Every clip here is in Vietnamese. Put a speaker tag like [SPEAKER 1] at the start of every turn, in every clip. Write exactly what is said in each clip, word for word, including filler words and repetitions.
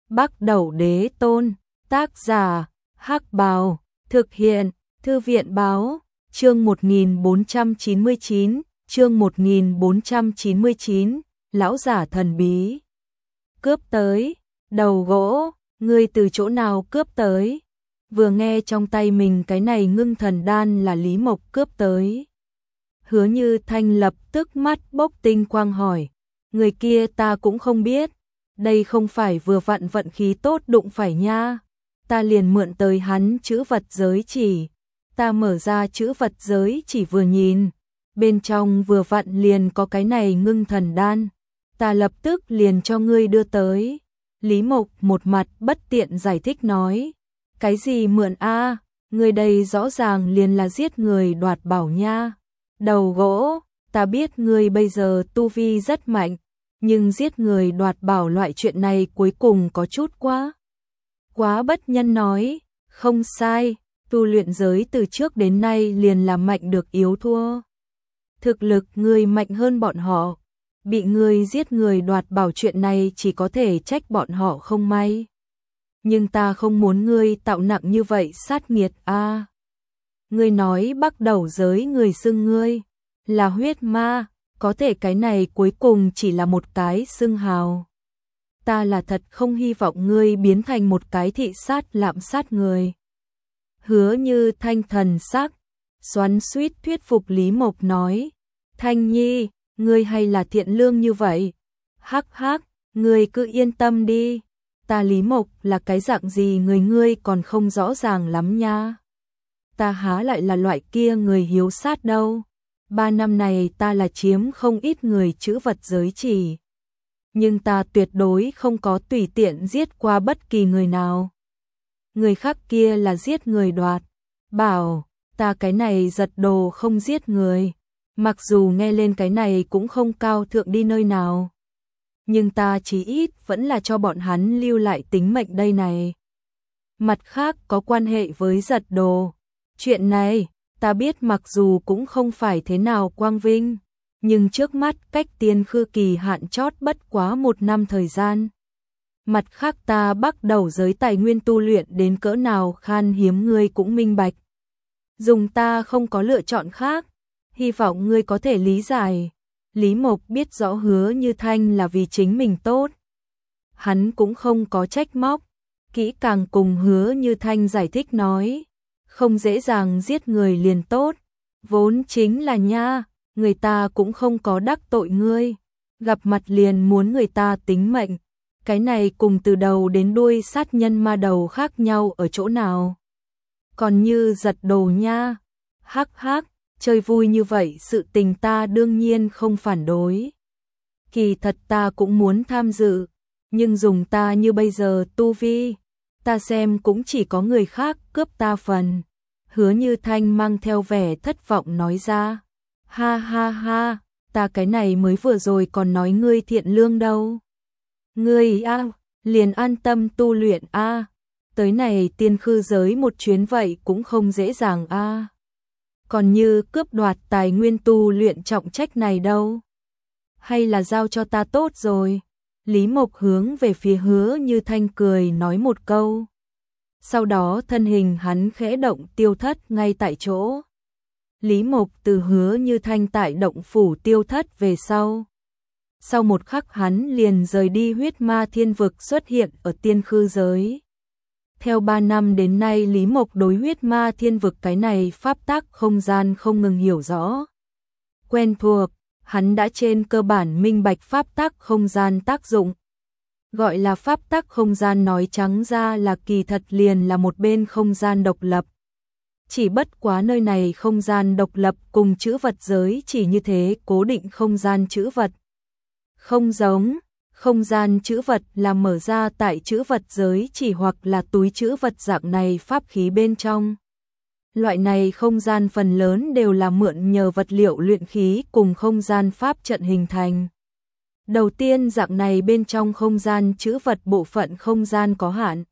[SPEAKER 1] Bắc Đẩu Đế Tôn, tác giả, Hắc Bào, thực hiện, Thư viện báo, chương một nghìn bốn trăm chín mươi chín, chương một nghìn bốn trăm chín mươi chín, lão giả thần bí. Cướp tới, đầu gỗ, ngươi từ chỗ nào cướp tới? Vừa nghe trong tay mình cái này ngưng thần đan là Lý Mộc cướp tới. Hứa Như Thanh lập tức mắt bốc tinh quang hỏi, người kia ta cũng không biết, đây không phải vừa vặn vận khí tốt đụng phải nha. Ta liền mượn tới hắn chữ vật giới chỉ, ta mở ra chữ vật giới chỉ vừa nhìn, bên trong vừa vặn liền có cái này ngưng thần đan, ta lập tức liền cho ngươi đưa tới. Lý Mộc một mặt bất tiện giải thích nói, cái gì mượn a, ngươi đây rõ ràng liền là giết người đoạt bảo nha. Đầu gỗ, ta biết ngươi bây giờ tu vi rất mạnh, nhưng giết người đoạt bảo loại chuyện này cuối cùng có chút quá. Quá bất nhân nói, không sai, tu luyện giới từ trước đến nay liền là mạnh được yếu thua. Thực lực ngươi mạnh hơn bọn họ, bị ngươi giết người đoạt bảo chuyện này chỉ có thể trách bọn họ không may. Nhưng ta không muốn ngươi tạo nặng như vậy sát nghiệt a. À, ngươi nói Bắc Đẩu giới người xưng ngươi là huyết ma, có thể cái này cuối cùng chỉ là một cái xưng hào. Ta là thật không hy vọng ngươi biến thành một cái thị sát lạm sát người. Hứa Như Thanh thần sắc xoắn xuýt thuyết phục Lý Mộc nói, Thanh Nhi, ngươi hay là thiện lương như vậy. Hắc hắc, ngươi cứ yên tâm đi, ta Lý Mộc là cái dạng gì người ngươi còn không rõ ràng lắm nha. Ta há lại là loại kia người hiếu sát đâu. Ba năm này ta là chiếm không ít người chữ vật giới chỉ, nhưng ta tuyệt đối không có tùy tiện giết qua bất kỳ người nào. Người khác kia là giết người đoạt bảo, ta cái này giật đồ không giết người. Mặc dù nghe lên cái này cũng không cao thượng đi nơi nào, nhưng ta chí ít vẫn là cho bọn hắn lưu lại tính mệnh đây này. Mặt khác có quan hệ với giật đồ, chuyện này ta biết mặc dù cũng không phải thế nào quang vinh, nhưng trước mắt cách tiên khư kỳ hạn chót bất quá một năm thời gian. Mặt khác ta bắt đầu giới tài nguyên tu luyện đến cỡ nào khan hiếm ngươi cũng minh bạch. Dùng ta không có lựa chọn khác, hy vọng ngươi có thể lý giải. Lý Mộc biết rõ Hứa Như Thanh là vì chính mình tốt, hắn cũng không có trách móc, kỹ càng cùng Hứa Như Thanh giải thích nói, không dễ dàng giết người liền tốt, vốn chính là nha, người ta cũng không có đắc tội ngươi, gặp mặt liền muốn người ta tính mệnh, cái này cùng từ đầu đến đuôi sát nhân ma đầu khác nhau ở chỗ nào. Còn như giật đồ nha, hắc hắc, chơi vui như vậy sự tình ta đương nhiên không phản đối. Kỳ thật ta cũng muốn tham dự, nhưng dùng ta như bây giờ tu vi, ta xem cũng chỉ có người khác cướp ta phần. Hứa Như Thanh mang theo vẻ thất vọng nói ra, ha ha ha, ta cái này mới vừa rồi còn nói ngươi thiện lương đâu. Ngươi a, liền an tâm tu luyện a, tới này tiên khư giới một chuyến vậy cũng không dễ dàng a. Còn như cướp đoạt tài nguyên tu luyện trọng trách này đâu, hay là giao cho ta tốt rồi. Lý Mộc hướng về phía Hứa Như Thanh cười nói một câu, sau đó thân hình hắn khẽ động tiêu thất ngay tại chỗ. Lý Mộc từ Hứa Như Thanh tại động phủ tiêu thất về sau, sau một khắc hắn liền rời đi huyết ma thiên vực xuất hiện ở tiên khư giới. Theo ba năm đến nay Lý Mộc đối huyết ma thiên vực cái này pháp tắc không gian không ngừng hiểu rõ, quen thuộc, hắn đã trên cơ bản minh bạch pháp tắc không gian tác dụng. Gọi là pháp tắc không gian nói trắng ra là kỳ thật liền là một bên không gian độc lập. Chỉ bất quá nơi này không gian độc lập cùng chữ vật giới chỉ như thế cố định không gian chữ vật. Không giống, không gian chữ vật là mở ra tại chữ vật giới chỉ hoặc là túi chữ vật dạng này pháp khí bên trong. Loại này không gian phần lớn đều là mượn nhờ vật liệu luyện khí cùng không gian pháp trận hình thành. Đầu tiên dạng này bên trong không gian chữ vật bộ phận không gian có hạn.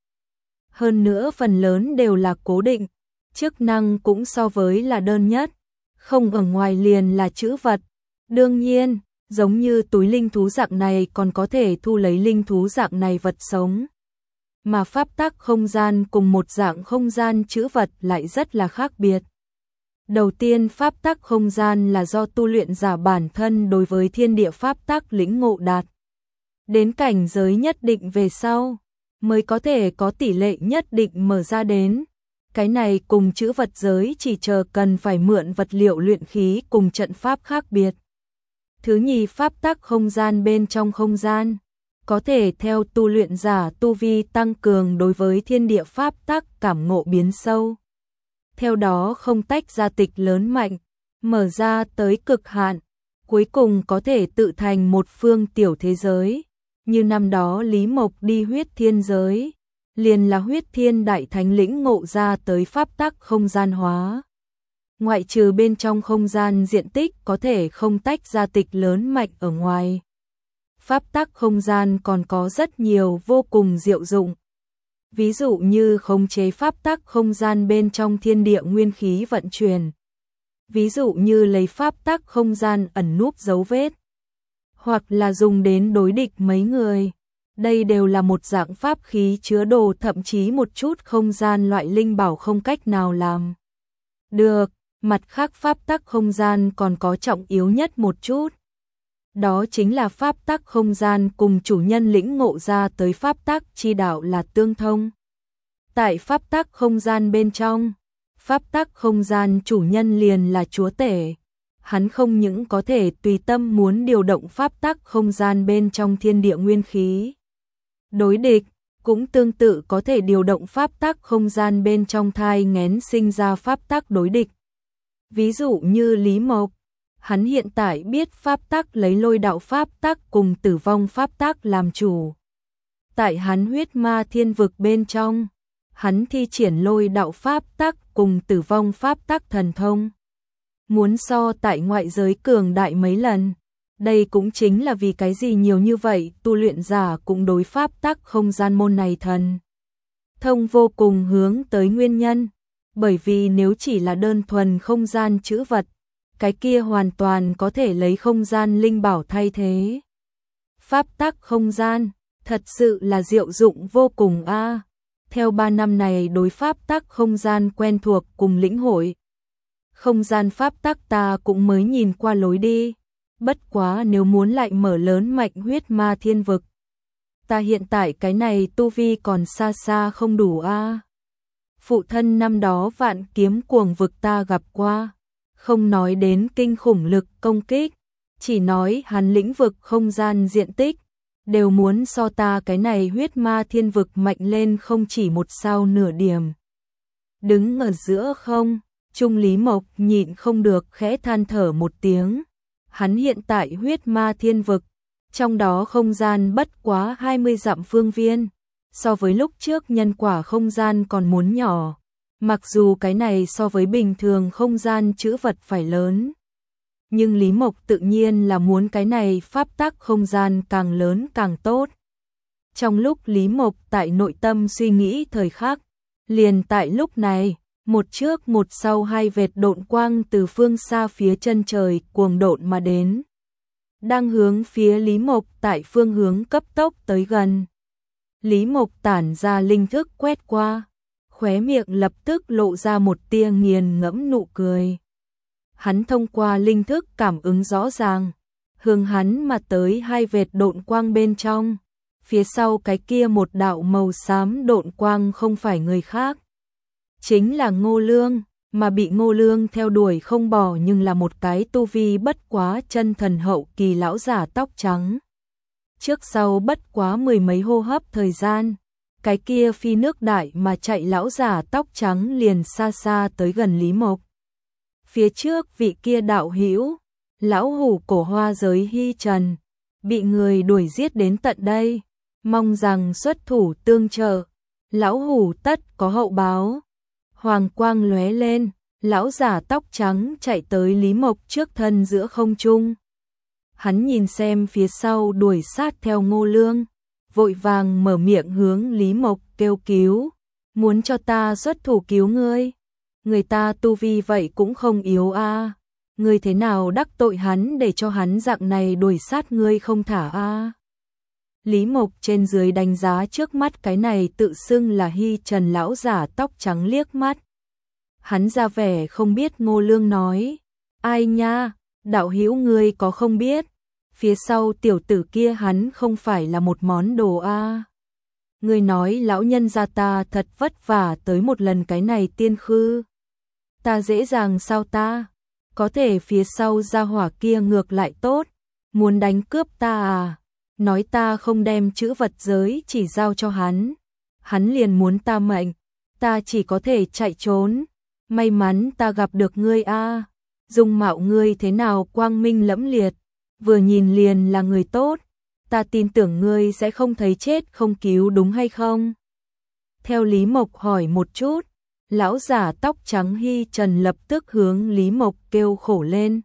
[SPEAKER 1] Hơn nữa phần lớn đều là cố định, chức năng cũng so với là đơn nhất, không ở ngoài liền là chữ vật. Đương nhiên, giống như túi linh thú dạng này còn có thể thu lấy linh thú dạng này vật sống. mà pháp tắc không gian cùng một dạng không gian trữ vật lại rất là khác biệt. Đầu tiên, pháp tắc không gian là do tu luyện giả bản thân đối với thiên địa pháp tắc lĩnh ngộ đạt đến cảnh giới nhất định về sau, mới có thể có tỷ lệ nhất định mở ra đến. Cái này cùng trữ vật giới chỉ chờ cần phải mượn vật liệu luyện khí cùng trận pháp khác biệt. Thứ nhì, pháp tắc không gian bên trong không gian, có thể theo tu luyện giả tu vi tăng cường đối với thiên địa pháp tắc cảm ngộ biến sâu. Theo đó không tách ra tịch lớn mạnh, mở ra tới cực hạn, cuối cùng có thể tự thành một phương tiểu thế giới. Như năm đó Lý Mộc đi huyết thiên giới, liền là huyết thiên đại thánh lĩnh ngộ ra tới pháp tắc không gian hóa. Ngoại trừ bên trong không gian diện tích có thể không tách ra tịch lớn mạnh ở ngoài, pháp tắc không gian còn có rất nhiều vô cùng diệu dụng. Ví dụ như khống chế pháp tắc không gian bên trong thiên địa nguyên khí vận chuyển. Ví dụ như lấy pháp tắc không gian ẩn núp dấu vết, hoặc là dùng đến đối địch mấy người. Đây đều là một dạng pháp khí chứa đồ, thậm chí một chút không gian loại linh bảo không cách nào làm được. Mặt khác, pháp tắc không gian còn có trọng yếu nhất một chút. Đó chính là pháp tắc không gian cùng chủ nhân lĩnh ngộ ra tới pháp tắc chi đạo là tương thông. Tại pháp tắc không gian bên trong, pháp tắc không gian chủ nhân liền là chúa tể. Hắn không những có thể tùy tâm muốn điều động pháp tắc không gian bên trong thiên địa nguyên khí đối địch, cũng tương tự có thể điều động pháp tắc không gian bên trong thai nghén sinh ra pháp tắc đối địch. Ví dụ như Lý Mộc, hắn hiện tại biết pháp tắc lấy lôi đạo pháp tắc cùng tử vong pháp tắc làm chủ. Tại hắn huyết ma thiên vực bên trong, hắn thi triển lôi đạo pháp tắc cùng tử vong pháp tắc thần thông. Muốn so tại ngoại giới cường đại mấy lần. Đây cũng chính là vì cái gì nhiều như vậy tu luyện giả cũng đối pháp tắc không gian môn này thần thông vô cùng hướng tới nguyên nhân. Bởi vì nếu chỉ là đơn thuần không gian trữ vật, cái kia hoàn toàn có thể lấy không gian linh bảo thay thế. Pháp tắc không gian, thật sự là diệu dụng vô cùng a. À. Theo ba năm này đối pháp tắc không gian quen thuộc cùng lĩnh hội, không gian pháp tắc ta cũng mới nhìn qua lối đi. Bất quá nếu muốn lại mở lớn mạnh huyết ma thiên vực, ta hiện tại cái này tu vi còn xa xa không đủ a. À. Phụ thân năm đó vạn kiếm cuồng vực ta gặp qua, không nói đến kinh khủng lực công kích, chỉ nói hắn lĩnh vực không gian diện tích, đều muốn so ta cái này huyết ma thiên vực mạnh lên không chỉ một sao nửa điểm. Đứng ở giữa không, Trung Lý Mộc nhịn không được khẽ than thở một tiếng. Hắn hiện tại huyết ma thiên vực, trong đó không gian bất quá hai mươi dặm phương viên, so với lúc trước nhân quả không gian còn muốn nhỏ. Mặc dù cái này so với bình thường không gian trữ vật phải lớn, nhưng Lý Mộc tự nhiên là muốn cái này pháp tắc không gian càng lớn càng tốt. Trong lúc Lý Mộc tại nội tâm suy nghĩ thời khắc, liền tại lúc này, một trước một sau hai vệt độn quang từ phương xa phía chân trời cuồng độn mà đến, đang hướng phía Lý Mộc tại phương hướng cấp tốc tới gần. Lý Mộc tản ra linh thức quét qua, khóe miệng lập tức lộ ra một tia nghiền ngẫm nụ cười. Hắn thông qua linh thức cảm ứng rõ ràng, hướng hắn mà tới hai vệt độn quang bên trong, phía sau cái kia một đạo màu xám độn quang không phải người khác, chính là Ngô Lương, mà bị Ngô Lương theo đuổi không bỏ nhưng là một cái tu vi bất quá chân thần hậu kỳ lão giả tóc trắng. Trước sau bất quá mười mấy hô hấp thời gian, cái kia phi nước đại mà chạy lão giả tóc trắng liền xa xa tới gần Lý Mộc. Phía trước vị kia đạo hữu, lão hủ cổ hoa giới Hy Trần, bị người đuổi giết đến tận đây, mong rằng xuất thủ tương trợ, lão hủ tất có hậu báo. Hoàng quang lóe lên, lão giả tóc trắng chạy tới Lý Mộc trước thân giữa không trung. Hắn nhìn xem phía sau đuổi sát theo Ngô Lương, vội vàng mở miệng hướng Lý Mộc kêu cứu, muốn cho ta xuất thủ cứu ngươi. Người ta tu vi vậy cũng không yếu a, à. Ngươi thế nào đắc tội hắn để cho hắn dạng này đuổi sát ngươi không thả a? À. Lý Mộc trên dưới đánh giá trước mắt cái này tự xưng là Hy Trần lão giả tóc trắng liếc mắt. Hắn ra vẻ không biết. Ngô Lương nói, ai nha, đạo hữu ngươi có không biết, phía sau tiểu tử kia hắn không phải là một món đồ a. À. Ngươi nói lão nhân gia ta thật vất vả tới một lần cái này tiên khư. Ta dễ dàng sao ta, có thể phía sau gia hỏa kia ngược lại tốt, muốn đánh cướp ta à, nói ta không đem chữ vật giới chỉ giao cho hắn, hắn liền muốn ta mệnh, ta chỉ có thể chạy trốn, may mắn ta gặp được ngươi a. À. Dung mạo ngươi thế nào quang minh lẫm liệt, vừa nhìn liền là người tốt, ta tin tưởng ngươi sẽ không thấy chết không cứu đúng hay không? Theo Lý Mộc hỏi một chút, lão giả tóc trắng Hy Trần lập tức hướng Lý Mộc kêu khổ lên.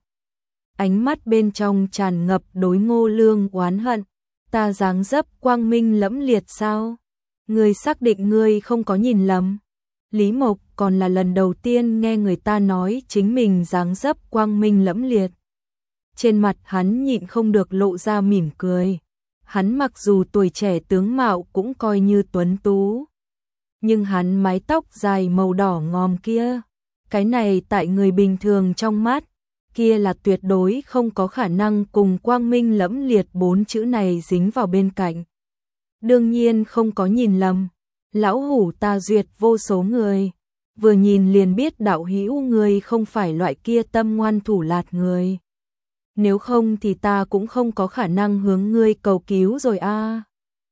[SPEAKER 1] Ánh mắt bên trong tràn ngập đối Ngô Lương oán hận, ta dáng dấp quang minh lẫm liệt sao? Ngươi xác định ngươi không có nhìn lầm? Lý Mộc còn là lần đầu tiên nghe người ta nói chính mình dáng dấp quang minh lẫm liệt. Trên mặt hắn nhịn không được lộ ra mỉm cười. Hắn mặc dù tuổi trẻ tướng mạo cũng coi như tuấn tú, nhưng hắn mái tóc dài màu đỏ ngòm kia, cái này tại người bình thường trong mắt, kia là tuyệt đối không có khả năng cùng quang minh lẫm liệt bốn chữ này dính vào bên cạnh. Đương nhiên không có nhìn lầm, lão hủ ta duyệt vô số người, vừa nhìn liền biết đạo hữu người không phải loại kia tâm ngoan thủ lạt người. Nếu không thì ta cũng không có khả năng hướng ngươi cầu cứu rồi a. À.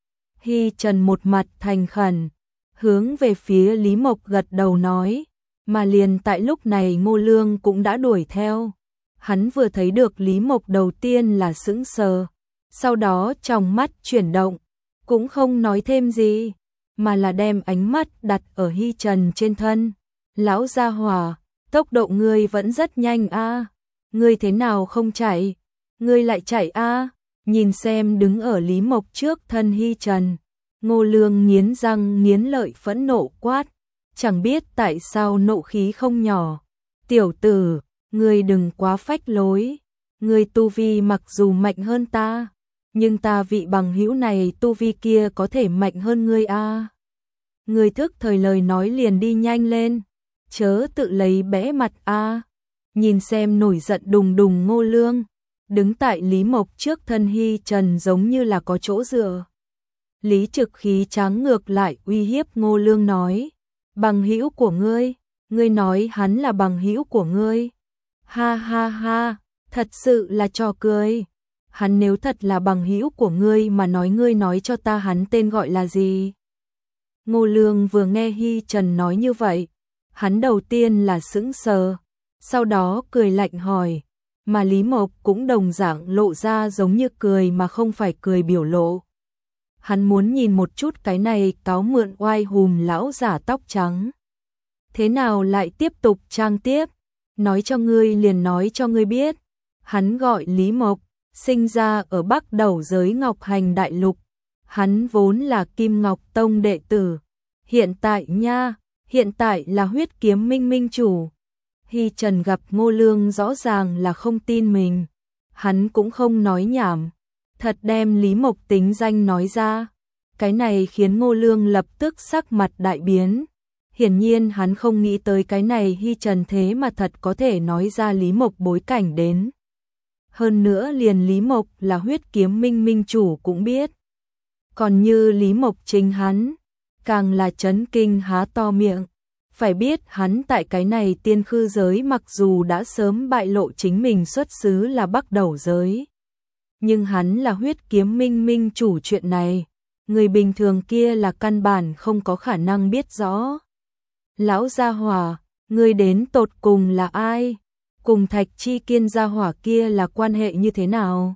[SPEAKER 1] Hy Trần một mặt thành khẩn, hướng về phía Lý Mộc gật đầu nói, mà liền tại lúc này Ngô Lương cũng đã đuổi theo. Hắn vừa thấy được Lý Mộc đầu tiên là sững sờ, sau đó trong mắt chuyển động, cũng không nói thêm gì, mà là đem ánh mắt đặt ở Hy Trần trên thân. Lão gia hỏa, tốc độ ngươi vẫn rất nhanh a. À. Ngươi thế nào không chạy? Ngươi lại chạy a? À? Nhìn xem đứng ở Lý Mộc trước thân Hy Trần, Ngô Lương nghiến răng nghiến lợi phẫn nộ quát, chẳng biết tại sao nộ khí không nhỏ. Tiểu tử, ngươi đừng quá phách lối, ngươi tu vi mặc dù mạnh hơn ta, nhưng ta vị bằng hữu này tu vi kia có thể mạnh hơn ngươi a. À. Ngươi thức thời lời nói liền đi nhanh lên, chớ tự lấy bẽ mặt a. À. Nhìn xem nổi giận đùng đùng Ngô Lương, đứng tại Lý Mộc trước thân Hy Trần giống như là có chỗ dựa. Lý Trực khí tráng ngược lại uy hiếp Ngô Lương nói, bằng hữu của ngươi, ngươi nói hắn là bằng hữu của ngươi. Ha ha ha, thật sự là trò cười. Hắn nếu thật là bằng hữu của ngươi mà nói ngươi nói cho ta hắn tên gọi là gì. Ngô Lương vừa nghe Hy Trần nói như vậy, hắn đầu tiên là sững sờ, sau đó cười lạnh hỏi, mà Lý Mộc cũng đồng dạng lộ ra giống như cười mà không phải cười biểu lộ. Hắn muốn nhìn một chút cái này cáo mượn oai hùm lão giả tóc trắng. Thế nào lại tiếp tục trang tiếp, nói cho ngươi liền nói cho ngươi biết. Hắn gọi Lý Mộc, sinh ra ở Bắc Đầu giới Ngọc Hành Đại Lục. Hắn vốn là Kim Ngọc Tông đệ tử. Hiện tại nha, hiện tại là Huyết Kiếm Minh Minh chủ. Hy Trần gặp Ngô Lương rõ ràng là không tin mình. Hắn cũng không nói nhảm, thật đem Lý Mộc tính danh nói ra. Cái này khiến Ngô Lương lập tức sắc mặt đại biến. Hiển nhiên hắn không nghĩ tới cái này Hy Trần thế mà thật có thể nói ra Lý Mộc bối cảnh đến. Hơn nữa liền Lý Mộc là Huyết Kiếm Minh Minh chủ cũng biết. Còn như Lý Mộc chính hắn, càng là chấn kinh há to miệng. Phải biết hắn tại cái này tiên khư giới mặc dù đã sớm bại lộ chính mình xuất xứ là Bắc Đầu giới. Nhưng hắn là Huyết Kiếm Minh Minh chủ chuyện này, người bình thường kia là căn bản không có khả năng biết rõ. Lão gia hỏa, ngươi đến tột cùng là ai? Cùng Thạch Chi Kiên gia hỏa kia là quan hệ như thế nào?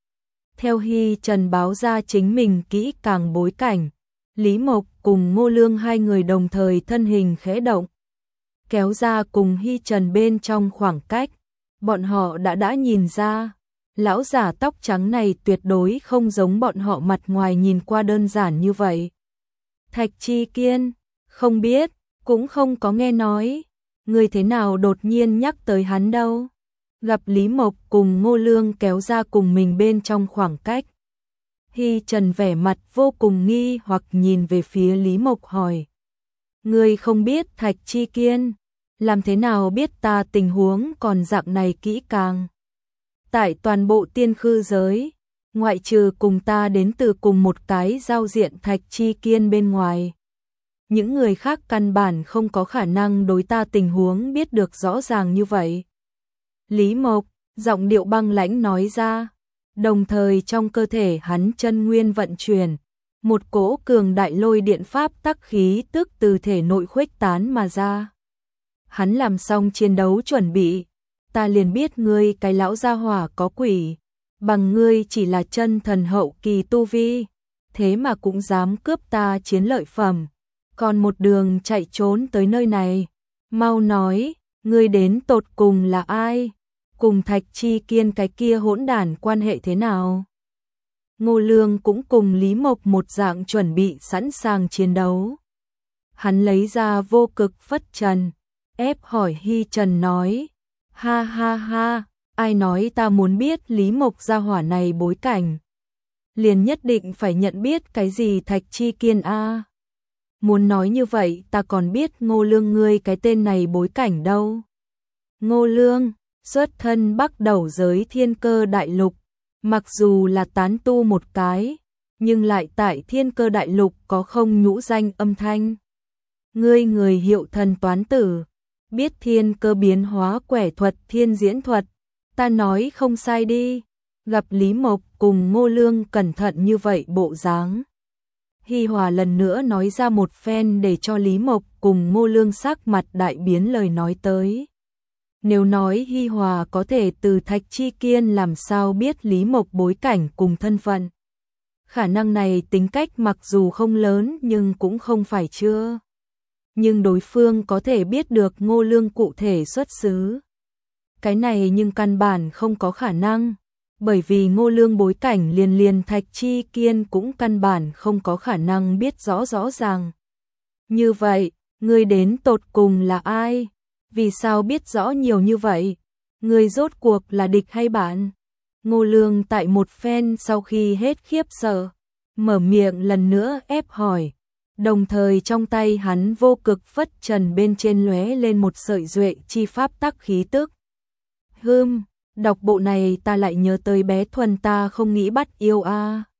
[SPEAKER 1] Theo Hy Trần báo ra chính mình kỹ càng bối cảnh, Lý Mộc cùng Ngô Lương hai người đồng thời thân hình khẽ động, kéo ra cùng Hy Trần bên trong khoảng cách. Bọn họ đã đã nhìn ra, lão giả tóc trắng này tuyệt đối không giống bọn họ mặt ngoài nhìn qua đơn giản như vậy. Thạch Chi Kiên, không biết, cũng không có nghe nói, người thế nào đột nhiên nhắc tới hắn đâu. Gặp Lý Mộc cùng Ngô Lương kéo ra cùng mình bên trong khoảng cách, Hy Trần vẻ mặt vô cùng nghi hoặc nhìn về phía Lý Mộc hỏi. Ngươi không biết Thạch Chi Kiên, làm thế nào biết ta tình huống còn dạng này kỹ càng? Tại toàn bộ tiên khư giới, ngoại trừ cùng ta đến từ cùng một cái giao diện Thạch Chi Kiên bên ngoài, những người khác căn bản không có khả năng đối ta tình huống biết được rõ ràng như vậy. Lý Mộc, giọng điệu băng lãnh nói ra, đồng thời trong cơ thể hắn chân nguyên vận chuyển, một cỗ cường đại lôi điện pháp tắc khí tức từ thể nội khuếch tán mà ra. Hắn làm xong chiến đấu chuẩn bị, ta liền biết ngươi cái lão gia hỏa có quỷ, bằng ngươi chỉ là chân thần hậu kỳ tu vi, thế mà cũng dám cướp ta chiến lợi phẩm, còn một đường chạy trốn tới nơi này, mau nói, ngươi đến tột cùng là ai? Cùng Thạch Chi Kiên cái kia hỗn đản quan hệ thế nào? Ngô Lương cũng cùng Lý Mộc một dạng chuẩn bị sẵn sàng chiến đấu. Hắn lấy ra vô cực phất trần, ép hỏi Hy Trần nói, ha ha ha, ai nói ta muốn biết Lý Mộc gia hỏa này bối cảnh? Liền nhất định phải nhận biết cái gì Thạch Chi Kiên a? Muốn nói như vậy ta còn biết Ngô Lương ngươi cái tên này bối cảnh đâu. Ngô Lương, xuất thân Bắc Đầu giới Thiên Cơ Đại Lục, mặc dù là tán tu một cái, nhưng lại tại Thiên Cơ Đại Lục có không nhũ danh âm thanh. Ngươi người hiệu thần toán tử, biết thiên cơ biến hóa quẻ thuật thiên diễn thuật, ta nói không sai đi. Gặp Lý Mộc cùng Ngô Lương cẩn thận như vậy bộ dáng, Hi Hòa lần nữa nói ra một phen để cho Lý Mộc cùng Ngô Lương sắc mặt đại biến lời nói tới. Nếu nói Hi Hòa có thể từ Thạch Chi Kiên làm sao biết Lý Mộc bối cảnh cùng thân phận. Khả năng này tính cách mặc dù không lớn nhưng cũng không phải chưa. Nhưng đối phương có thể biết được Ngô Lương cụ thể xuất xứ. Cái này nhưng căn bản không có khả năng. Bởi vì Ngô Lương bối cảnh liền liền Thạch Chi Kiên cũng căn bản không có khả năng biết rõ rõ ràng. Như vậy, ngươi đến tột cùng là ai? Vì sao biết rõ nhiều như vậy? Ngươi rốt cuộc là địch hay bạn? Ngô Lương tại một phen sau khi hết khiếp sợ, mở miệng lần nữa ép hỏi. Đồng thời trong tay hắn vô cực phất trần bên trên lóe lên một sợi duệ chi pháp tắc khí tức. Hừm, đọc bộ này ta lại nhớ tới bé Thuần ta không nghĩ bắt yêu a.